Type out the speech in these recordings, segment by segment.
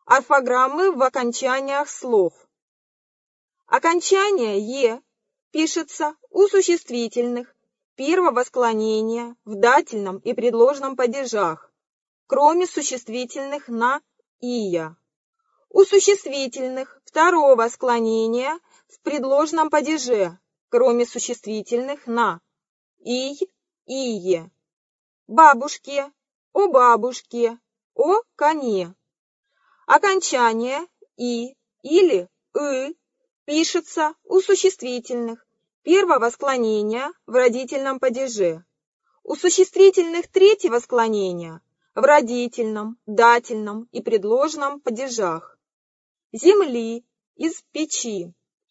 Орфограммы в окончаниях слов. Окончание «е» пишется у существительных первого склонения в дательном и предложном падежах, кроме существительных на «ия». У существительных второго склонения в предложном падеже, кроме существительных на «ий», «ие». Бабушке, о бабушке, о коне. Окончание «и» или «ы» пишется у существительных первого склонения в родительном падеже, у существительных третьего склонения в родительном, дательном и предложном падежах. Земли, из печи.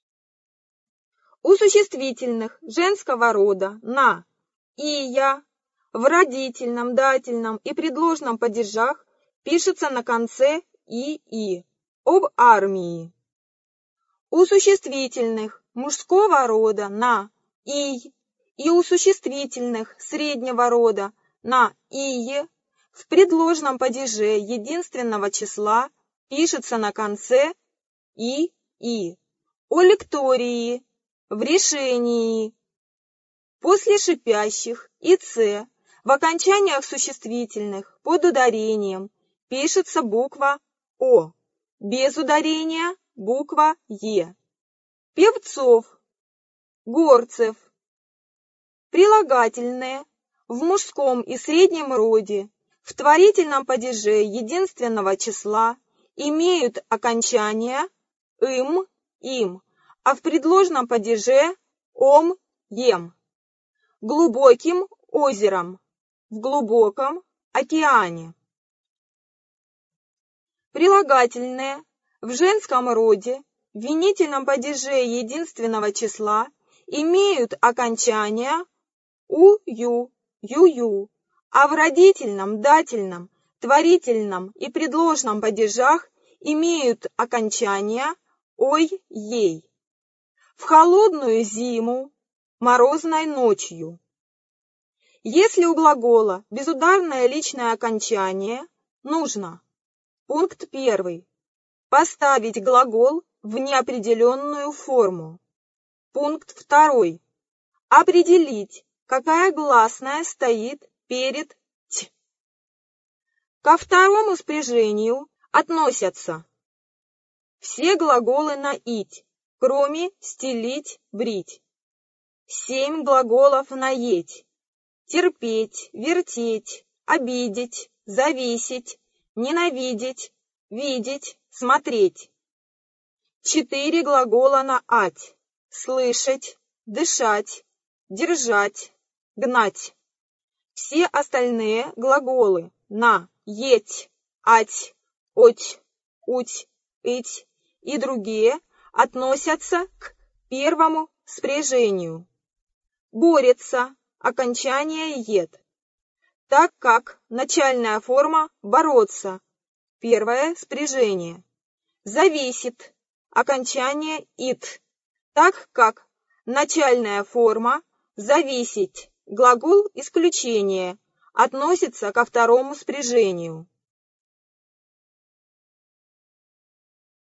У существительных женского рода на «ия» в родительном, дательном и предложном падежах пишется на конце «ии», об армии. У существительных мужского рода на «ий» и у существительных среднего рода на «ие» в предложном падеже единственного числа пишется на конце «ии», о лектории, в решении. После шипящих и «ц» в окончаниях существительных под ударением пишется буква «о», без ударения буква «е». Певцов, горцев. Прилагательные в мужском и среднем роде в творительном падеже единственного числа имеют окончание «ым», «им», а в предложном падеже «ом», «ем». Глубоким озером, в глубоком океане. Прилагательные в женском роде в винительном падеже единственного числа имеют окончание «ую», «юю», а в родительном, дательном, творительном и предложном падежах имеют окончание «ой», «ей». В холодную зиму, морозной ночью. Если у глагола безударное личное окончание, нужно: пункт 1. Поставить глагол в неопределенную форму. Пункт 2. Определить, какая гласная стоит перед «т». Ко второму спряжению относятся все глаголы на «ить», кроме «стелить», «брить». 7 глаголов на «еть». Терпеть, вертеть, обидеть, зависеть, ненавидеть, видеть, смотреть. 4 глагола на «ать». Слышать, дышать, держать, гнать. Все остальные глаголы на «еть», «ать», «оть», «уть», «ыть» и другие относятся к первому спряжению. Борется, окончание «ед», так как начальная форма «бороться», первое спряжение. Зависит, окончание «ит», так как начальная форма «зависеть», глагол исключения, относится ко второму спряжению.